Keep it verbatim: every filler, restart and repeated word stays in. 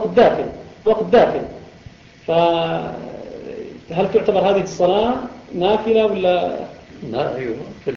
وقت داخل وقت داخل، فهل تعتبر هذه الصلاة نافلة ولا؟ لا أيوه